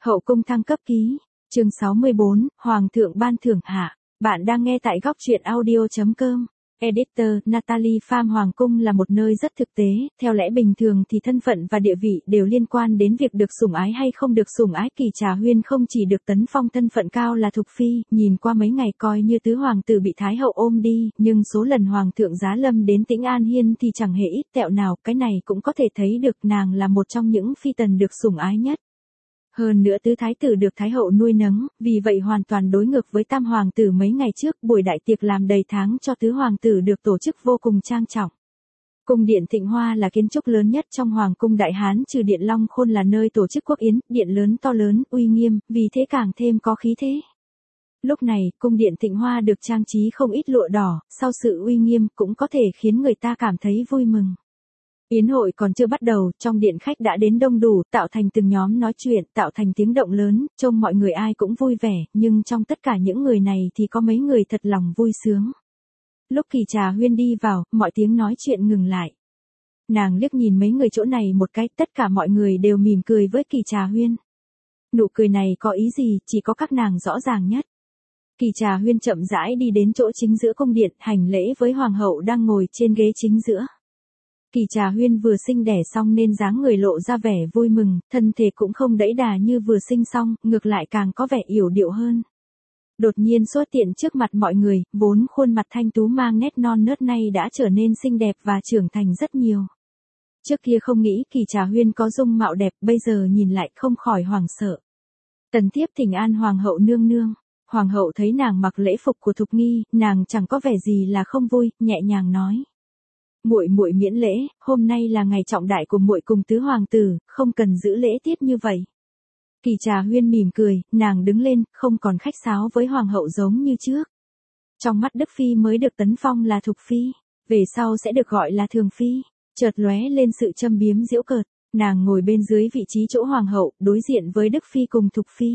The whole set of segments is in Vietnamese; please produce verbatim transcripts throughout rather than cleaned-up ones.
Hậu cung thăng cấp ký, chương sáu mươi bốn, Hoàng thượng ban thưởng hạ. Bạn đang nghe tại góc truyện audio.com. Editor, Natalie Pham Hoàng cung là một nơi rất thực tế, theo lẽ bình thường thì thân phận và địa vị đều liên quan đến việc được sủng ái hay không được sủng ái. Kỳ Trà Huyên không chỉ được tấn phong thân phận cao là thục phi, nhìn qua mấy ngày coi như tứ hoàng tử bị thái hậu ôm đi, nhưng số lần hoàng thượng giá lâm đến Tĩnh An Hiên thì chẳng hề ít tẹo nào, cái này cũng có thể thấy được nàng là một trong những phi tần được sủng ái nhất. Hơn nữa tứ thái tử được thái hậu nuôi nấng, vì vậy hoàn toàn đối ngược với tam hoàng tử mấy ngày trước. Buổi đại tiệc làm đầy tháng cho tứ hoàng tử được tổ chức vô cùng trang trọng. Cung điện Thịnh Hoa là kiến trúc lớn nhất trong hoàng cung Đại Hán, trừ điện Long Khôn là nơi tổ chức quốc yến, điện lớn to lớn, uy nghiêm, vì thế càng thêm có khí thế. Lúc này, cung điện Thịnh Hoa được trang trí không ít lụa đỏ, sau sự uy nghiêm cũng có thể khiến người ta cảm thấy vui mừng. Yến hội còn chưa bắt đầu, trong điện khách đã đến đông đủ, tạo thành từng nhóm nói chuyện, tạo thành tiếng động lớn, trông mọi người ai cũng vui vẻ, nhưng trong tất cả những người này thì có mấy người thật lòng vui sướng. Lúc Kỳ Trà Huyên đi vào, mọi tiếng nói chuyện ngừng lại. Nàng liếc nhìn mấy người chỗ này một cái, tất cả mọi người đều mỉm cười với Kỳ Trà Huyên. Nụ cười này có ý gì, chỉ có các nàng rõ ràng nhất. Kỳ Trà Huyên chậm rãi đi đến chỗ chính giữa cung điện, hành lễ với hoàng hậu đang ngồi trên ghế chính giữa. Kỳ Trà Huyên vừa sinh đẻ xong nên dáng người lộ ra vẻ vui mừng, thân thể cũng không đẫy đà như vừa sinh xong, ngược lại càng có vẻ yểu điệu hơn. Đột nhiên xuất hiện trước mặt mọi người, vốn khuôn mặt thanh tú mang nét non nớt nay đã trở nên xinh đẹp và trưởng thành rất nhiều. Trước kia không nghĩ Kỳ Trà Huyên có dung mạo đẹp, bây giờ nhìn lại không khỏi hoảng sợ. Tần Thiếp thỉnh an hoàng hậu nương nương. Hoàng hậu thấy nàng mặc lễ phục của Thục Nghi, nàng chẳng có vẻ gì là không vui, nhẹ nhàng nói: "Muội muội miễn lễ, hôm nay là ngày trọng đại của muội cùng tứ hoàng tử, không cần giữ lễ tiết như vậy." Kỳ Trà Huyên mỉm cười, nàng đứng lên, không còn khách sáo với hoàng hậu giống như trước. Trong mắt Đức phi mới được tấn phong là Thục phi, về sau sẽ được gọi là Thường phi, chợt lóe lên sự châm biếm giễu cợt. Nàng ngồi bên dưới vị trí chỗ hoàng hậu, đối diện với Đức phi cùng Thục phi.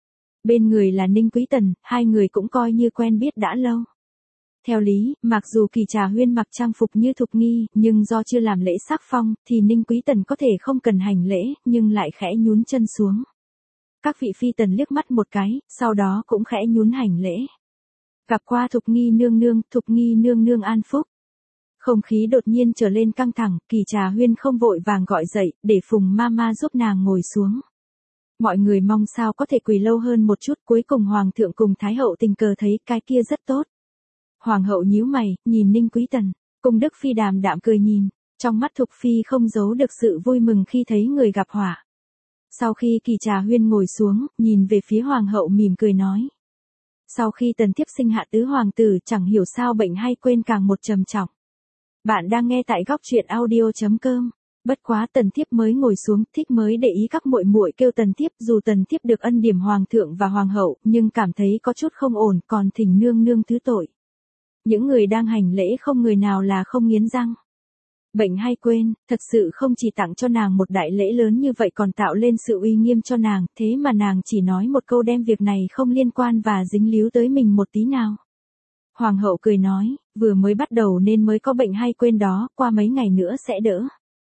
Bên người là Ninh Quý Tần, hai người cũng coi như quen biết đã lâu. Theo lý, mặc dù Kỳ Trà Huyên mặc trang phục như Thục Nghi, nhưng do chưa làm lễ sắc phong, thì Ninh Quý Tần có thể không cần hành lễ, nhưng lại khẽ nhún chân xuống. Các vị phi tần liếc mắt một cái, sau đó cũng khẽ nhún hành lễ. Gặp qua Thục Nghi nương nương, Thục Nghi nương nương an phúc. Không khí đột nhiên trở lên căng thẳng, Kỳ Trà Huyên không vội vàng gọi dậy, để Phùng Mama giúp nàng ngồi xuống. Mọi người mong sao có thể quỳ lâu hơn một chút, cuối cùng hoàng thượng cùng thái hậu tình cờ thấy cái kia rất tốt. Hoàng hậu nhíu mày, nhìn Ninh Quý Tần, cung Đức phi đàm đạm cười nhìn, trong mắt Thục phi không giấu được sự vui mừng khi thấy người gặp họa. Sau khi Kỳ Trà Huyên ngồi xuống, nhìn về phía hoàng hậu mỉm cười nói: "Sau khi Tần Thiếp sinh hạ tứ hoàng tử, chẳng hiểu sao bệnh hay quên càng một trầm trọng." Bạn đang nghe tại góc truyện audio.com. Bất quá Tần Thiếp mới ngồi xuống, thích mới để ý các muội muội kêu Tần Thiếp, dù Tần Thiếp được ân điểm hoàng thượng và hoàng hậu, nhưng cảm thấy có chút không ổn, còn thỉnh nương nương thứ tội. Những người đang hành lễ không người nào là không nghiến răng. Bệnh hay quên, thật sự không chỉ tặng cho nàng một đại lễ lớn như vậy còn tạo lên sự uy nghiêm cho nàng, thế mà nàng chỉ nói một câu đem việc này không liên quan và dính líu tới mình một tí nào. Hoàng hậu cười nói, vừa mới bắt đầu nên mới có bệnh hay quên đó, qua mấy ngày nữa sẽ đỡ.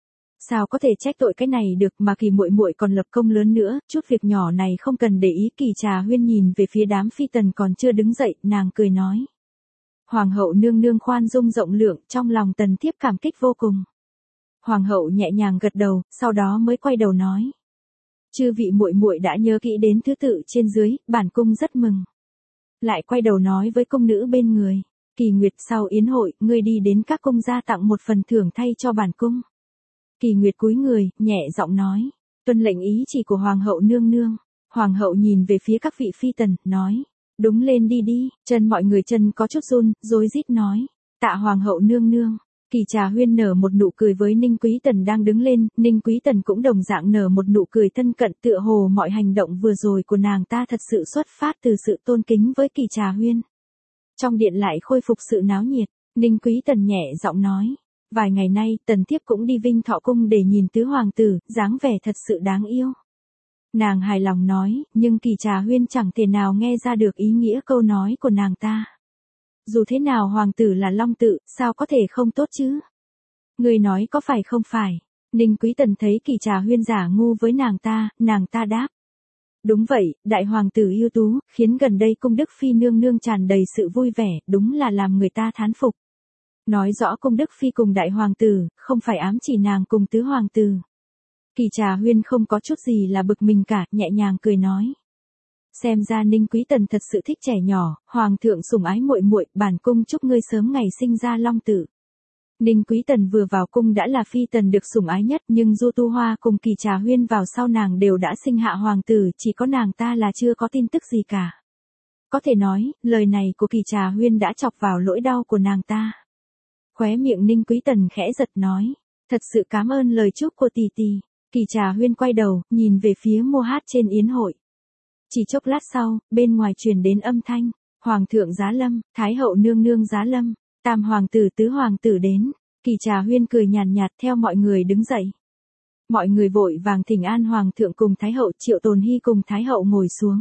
Sao có thể trách tội cái này được, mà Kỳ muội muội còn lập công lớn nữa, chút việc nhỏ này không cần để ý. Kỳ Trà Huyên nhìn về phía đám phi tần còn chưa đứng dậy, nàng cười nói: "Hoàng hậu nương nương khoan dung rộng lượng." Trong lòng Tần Thiếp cảm kích vô cùng. Hoàng hậu nhẹ nhàng gật đầu, sau đó mới quay đầu nói: "Chư vị muội muội đã nhớ kỹ đến thứ tự trên dưới, bản cung rất mừng." Lại quay đầu nói với cung nữ bên người: "Kỳ Nguyệt, sau yến hội, ngươi đi đến các cung gia tặng một phần thưởng thay cho bản cung." Kỳ Nguyệt cúi người, nhẹ giọng nói: "Tuân lệnh ý chỉ của hoàng hậu nương nương." Hoàng hậu nhìn về phía các vị phi tần, nói: "Đúng lên đi đi." Chân mọi người chân có chút run, rối rít nói: "Tạ hoàng hậu nương nương." Kỳ Trà Huyên nở một nụ cười với Ninh Quý Tần đang đứng lên, Ninh Quý Tần cũng đồng dạng nở một nụ cười thân cận, tựa hồ mọi hành động vừa rồi của nàng ta thật sự xuất phát từ sự tôn kính với Kỳ Trà Huyên. Trong điện lại khôi phục sự náo nhiệt, Ninh Quý Tần nhẹ giọng nói: "Vài ngày nay, Tần Thiếp cũng đi Vinh Thọ cung để nhìn tứ hoàng tử, dáng vẻ thật sự đáng yêu." Nàng hài lòng nói, nhưng Kỳ Trà Huyên chẳng thể nào nghe ra được ý nghĩa câu nói của nàng ta. Dù thế nào hoàng tử là long tự, sao có thể không tốt chứ? Người nói có phải không phải? Ninh Quý Tần thấy Kỳ Trà Huyên giả ngu với nàng ta, nàng ta đáp: Đúng vậy, đại hoàng tử ưu tú, khiến gần đây cung đức phi nương nương tràn đầy sự vui vẻ, đúng là làm người ta thán phục. Nói rõ cung đức phi cùng đại hoàng tử, không phải ám chỉ nàng cùng tứ hoàng tử. Kỳ Trà Huyên không có chút gì là bực mình cả, nhẹ nhàng cười nói. Xem ra Ninh Quý Tần thật sự thích trẻ nhỏ, hoàng thượng sủng ái muội muội, bản cung chúc ngươi sớm ngày sinh ra long tử. Ninh Quý Tần vừa vào cung đã là phi tần được sủng ái nhất, nhưng Du Tu Hoa cùng Kỳ Trà Huyên vào sau nàng đều đã sinh hạ hoàng tử, chỉ có nàng ta là chưa có tin tức gì cả. Có thể nói, lời này của Kỳ Trà Huyên đã chọc vào lỗi đau của nàng ta. Khóe miệng Ninh Quý Tần khẽ giật nói, thật sự cảm ơn lời chúc của tỷ tỷ. Kỳ Trà Huyên quay đầu, nhìn về phía mô hát trên yến hội. Chỉ chốc lát sau, bên ngoài truyền đến âm thanh, Hoàng thượng giá lâm, Thái hậu nương nương giá lâm, tam hoàng tử tứ hoàng tử đến. Kỳ Trà Huyên cười nhàn nhạt theo mọi người đứng dậy. Mọi người vội vàng thỉnh an hoàng thượng cùng Thái hậu. Triệu Tồn Hy cùng Thái hậu ngồi xuống.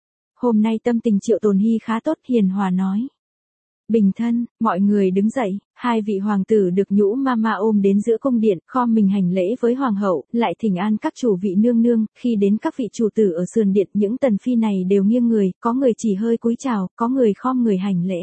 Hôm nay tâm tình Triệu Tồn Hy khá tốt, hiền hòa nói. Bình thân, mọi người đứng dậy, hai vị hoàng tử được Nhũ Mama ôm đến giữa cung điện, khom mình hành lễ với hoàng hậu, lại thỉnh an các chủ vị nương nương. Khi đến các vị chủ tử ở sườn điện, những tần phi này đều nghiêng người, có người chỉ hơi cúi chào, có người khom người hành lễ.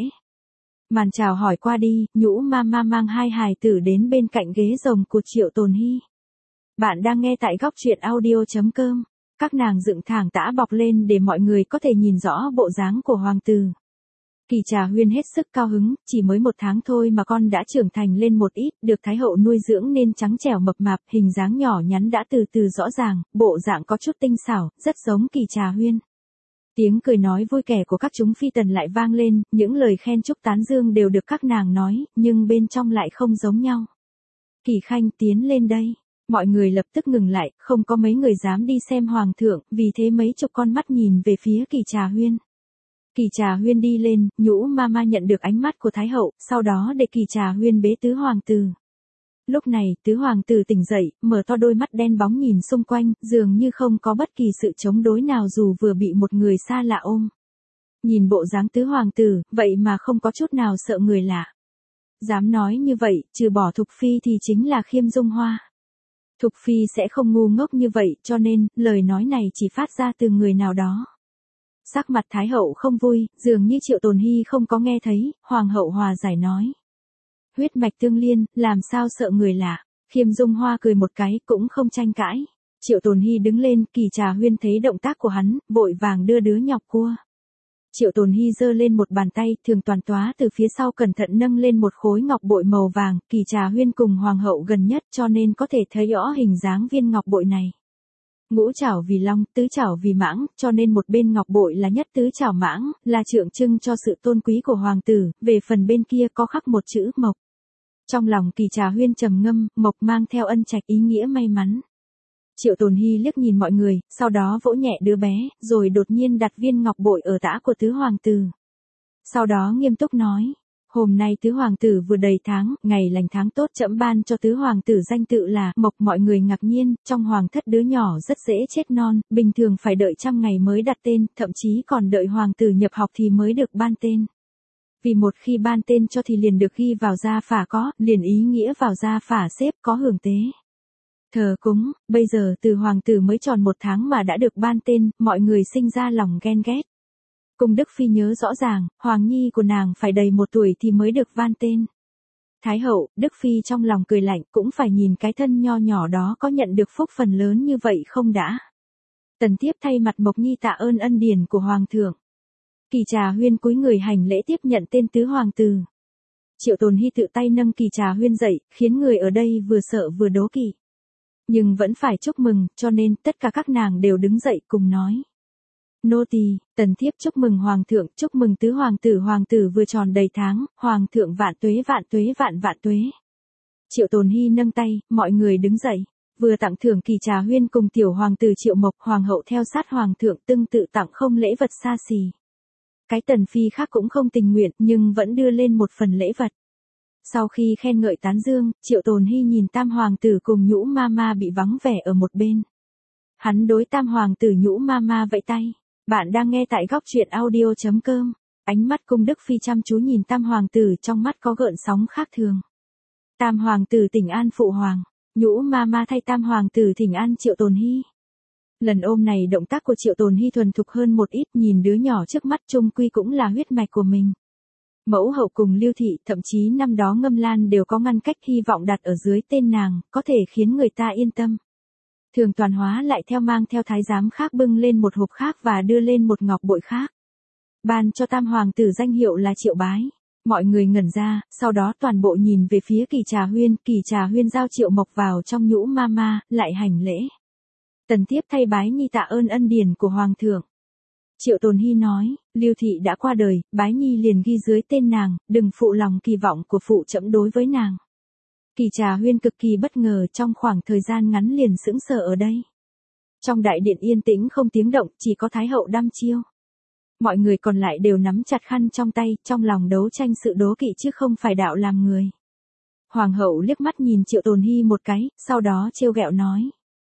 Màn chào hỏi qua đi, Nhũ Mama mang hai hài tử đến bên cạnh ghế rồng của Triệu Tồn Hy. Bạn đang nghe tại góc truyện audio chấm com. Các nàng dựng thẳng tã bọc lên để mọi người có thể nhìn rõ bộ dáng của hoàng tử. Kỳ Trà Huyên hết sức cao hứng, chỉ mới một tháng thôi mà con đã trưởng thành lên một ít, được Thái hậu nuôi dưỡng nên trắng trẻo mập mạp, hình dáng nhỏ nhắn đã từ từ rõ ràng, bộ dạng có chút tinh xảo, rất giống Kỳ Trà Huyên. Tiếng cười nói vui vẻ của các chúng phi tần lại vang lên, những lời khen chúc tán dương đều được các nàng nói, nhưng bên trong lại không giống nhau. Kỳ Khanh tiến lên đây. Mọi người lập tức ngừng lại, không có mấy người dám đi xem hoàng thượng, vì thế mấy chục con mắt nhìn về phía Kỳ Trà Huyên. Kỳ Trà Huyên đi lên, Nhũ Mama nhận được ánh mắt của Thái hậu, sau đó để Kỳ Trà Huyên bế tứ hoàng tử. Lúc này, tứ hoàng tử tỉnh dậy, mở to đôi mắt đen bóng nhìn xung quanh, dường như không có bất kỳ sự chống đối nào dù vừa bị một người xa lạ ôm. Nhìn bộ dáng tứ hoàng tử, vậy mà không có chút nào sợ người lạ. Dám nói như vậy, trừ bỏ Thục Phi thì chính là Khiêm Dung Hoa. Thục Phi sẽ không ngu ngốc như vậy, cho nên, lời nói này chỉ phát ra từ người nào đó. Sắc mặt Thái hậu không vui, dường như Triệu Tồn Hy không có nghe thấy, hoàng hậu hòa giải nói. Huyết mạch tương liên, làm sao sợ người lạ. Khiêm Dung Hoa cười một cái, cũng không tranh cãi. Triệu Tồn Hy đứng lên, Kỳ Trà Huyên thấy động tác của hắn, vội vàng đưa đứa nhọc cua. Triệu Tồn Hy giơ lên một bàn tay, Thường Toàn Tóa từ phía sau cẩn thận nâng lên một khối ngọc bội màu vàng, Kỳ Trà Huyên cùng hoàng hậu gần nhất cho nên có thể thấy rõ hình dáng viên ngọc bội này. Ngũ trảo vì long, tứ trảo vì mãng, cho nên một bên ngọc bội là nhất tứ trảo mãng, là tượng trưng cho sự tôn quý của hoàng tử, về phần bên kia có khắc một chữ mộc. Trong lòng Kỳ Trà Huyên trầm ngâm, mộc mang theo ân trạch ý nghĩa may mắn. Triệu Tồn Hy liếc nhìn mọi người, sau đó vỗ nhẹ đứa bé, rồi đột nhiên đặt viên ngọc bội ở tã của tứ hoàng tử. Sau đó nghiêm túc nói, hôm nay tứ hoàng tử vừa đầy tháng, ngày lành tháng tốt, trẫm ban cho tứ hoàng tử danh tự là Mộc. Mọi người ngạc nhiên, trong hoàng thất đứa nhỏ rất dễ chết non, bình thường phải đợi trăm ngày mới đặt tên, thậm chí còn đợi hoàng tử nhập học thì mới được ban tên. Vì một khi ban tên cho thì liền được ghi vào gia phả có, liền ý nghĩa vào gia phả xếp có hưởng tế. Thờ cúng, bây giờ từ hoàng tử mới tròn một tháng mà đã được ban tên, mọi người sinh ra lòng ghen ghét. Cung Đức Phi nhớ rõ ràng, hoàng nhi của nàng phải đầy một tuổi thì mới được ban tên. Thái hậu, Đức Phi trong lòng cười lạnh, cũng phải nhìn cái thân nho nhỏ đó có nhận được phúc phần lớn như vậy không đã. Tần Thiếp thay mặt Mộc Nhi tạ ơn ân điển của hoàng thượng. Kỳ Trà Huyên cúi người hành lễ tiếp nhận tên tứ hoàng tử. Triệu Tồn Hy tự tay nâng Kỳ Trà Huyên dậy, khiến người ở đây vừa sợ vừa đố kỵ. Nhưng vẫn phải chúc mừng, cho nên tất cả các nàng đều đứng dậy cùng nói. Nô tỳ, Tần Thiếp chúc mừng hoàng thượng, chúc mừng tứ hoàng tử, hoàng tử vừa tròn đầy tháng, hoàng thượng vạn tuế vạn tuế vạn vạn tuế. Triệu Tồn Hy nâng tay, mọi người đứng dậy, vừa tặng thưởng Kỳ Trà Huyên cùng tiểu hoàng tử Triệu Mộc, hoàng hậu theo sát hoàng thượng tương tự tặng không lễ vật xa xỉ. Cái Tần Phi khác cũng không tình nguyện, nhưng vẫn đưa lên một phần lễ vật. Sau khi khen ngợi tán dương, Triệu Tồn Hy nhìn tam hoàng tử cùng Nhũ Mama bị vắng vẻ ở một bên. Hắn đối tam hoàng tử Nhũ Mama vẫy tay. Bạn đang nghe tại góc truyện audio chấm com. Ánh mắt Cung Đức Phi chăm chú nhìn tam hoàng tử, trong mắt có gợn sóng khác thường. Tam hoàng tử thỉnh an phụ hoàng. Nhũ Mama thay tam hoàng tử thỉnh an Triệu Tồn Hy. Lần ôm này động tác của Triệu Tồn Hy thuần thục hơn một ít, nhìn đứa nhỏ trước mắt chung quy cũng là huyết mạch của mình. Mẫu hậu cùng Lưu Thị, thậm chí năm đó Ngâm Lan đều có ngăn cách, hy vọng đặt ở dưới tên nàng, có thể khiến người ta yên tâm. Thường Toàn Hóa lại theo mang theo thái giám khác bưng lên một hộp khác và đưa lên một ngọc bội khác. Ban cho tam hoàng tử danh hiệu là Triệu Bái. Mọi người ngẩn ra, sau đó toàn bộ nhìn về phía Kỳ Trà Huyên, Kỳ Trà Huyên giao Triệu Mộc vào trong nhũ ma ma, lại hành lễ. Tần Thiếp thay Bái Nhi tạ ơn ân điển của Hoàng thượng. Triệu Tồn Hy nói, Lưu Thị đã qua đời, Bái Nhi liền ghi dưới tên nàng, đừng phụ lòng kỳ vọng của phụ trẫm đối với nàng. Kỳ Trà Huyên cực kỳ bất ngờ, trong khoảng thời gian ngắn liền sững sờ ở đây. Trong đại điện yên tĩnh không tiếng động, chỉ có Thái hậu đăm chiêu. Mọi người còn lại đều nắm chặt khăn trong tay, trong lòng đấu tranh sự đố kỵ chứ không phải đạo làm người. Hoàng hậu liếc mắt nhìn Triệu Tồn Hy một cái, sau đó trêu ghẹo nói: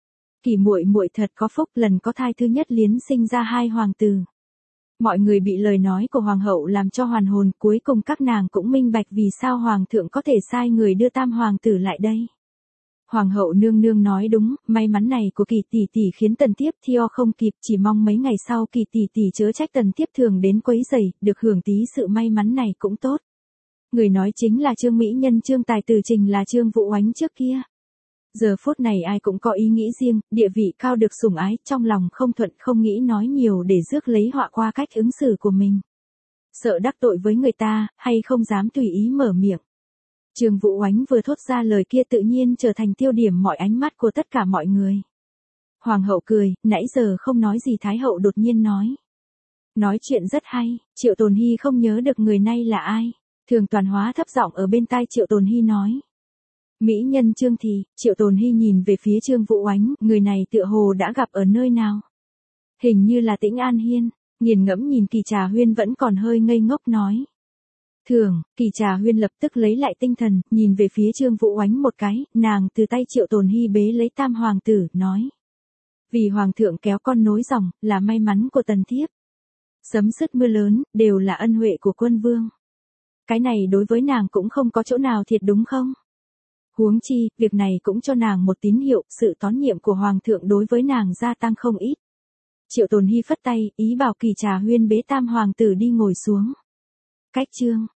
Kỳ muội muội thật có phúc, lần có thai thứ nhất liến sinh ra hai hoàng tử. Mọi người bị lời nói của hoàng hậu làm cho hoàn hồn, cuối cùng các nàng cũng minh bạch vì sao hoàng thượng có thể sai người đưa tam hoàng tử lại đây. Hoàng hậu nương nương nói đúng, may mắn này của Kỳ tỷ tỷ khiến Tần Thiếp theo không kịp, chỉ mong mấy ngày sau Kỳ tỷ tỷ chớ trách Tần Thiếp thường đến quấy rầy, được hưởng tí sự may mắn này cũng tốt. Người nói chính là Trương Mỹ Nhân, Trương Tài Tử Trình, là Trương Vũ Oánh trước kia. Giờ phút này ai cũng có ý nghĩ riêng, địa vị cao được sủng ái, trong lòng không thuận, không nghĩ nói nhiều để rước lấy họa qua cách ứng xử của mình. Sợ đắc tội với người ta, hay không dám tùy ý mở miệng. Trương Vũ Oánh vừa thốt ra lời kia tự nhiên trở thành tiêu điểm mọi ánh mắt của tất cả mọi người. Hoàng hậu cười, nãy giờ không nói gì Thái hậu đột nhiên nói. Nói chuyện rất hay, Triệu Tồn Hy không nhớ được người này là ai. Thường Toàn Hóa thấp giọng ở bên tai Triệu Tồn Hy nói. Mỹ nhân Trương Thị. Triệu Tồn Hy nhìn về phía Trương Vũ Oánh, người này tựa hồ đã gặp ở nơi nào. Hình như là Tĩnh An Hiên. Nghiền ngẫm nhìn Kỳ Trà Huyên vẫn còn hơi ngây ngốc nói. Thường, Kỳ Trà Huyên lập tức lấy lại tinh thần, nhìn về phía Trương Vũ Oánh một cái, nàng từ tay Triệu Tồn Hy bế lấy tam hoàng tử, nói. Vì hoàng thượng kéo con nối dòng, là may mắn của Tần Thiếp. Sấm sét mưa lớn, đều là ân huệ của quân vương. Cái này đối với nàng cũng không có chỗ nào thiệt đúng không? Huống chi, việc này cũng cho nàng một tín hiệu, sự tín nhiệm của hoàng thượng đối với nàng gia tăng không ít. Triệu Tồn Hy phất tay, ý bảo Kỳ Trà Huyên bế tam hoàng tử đi ngồi xuống. Cách chương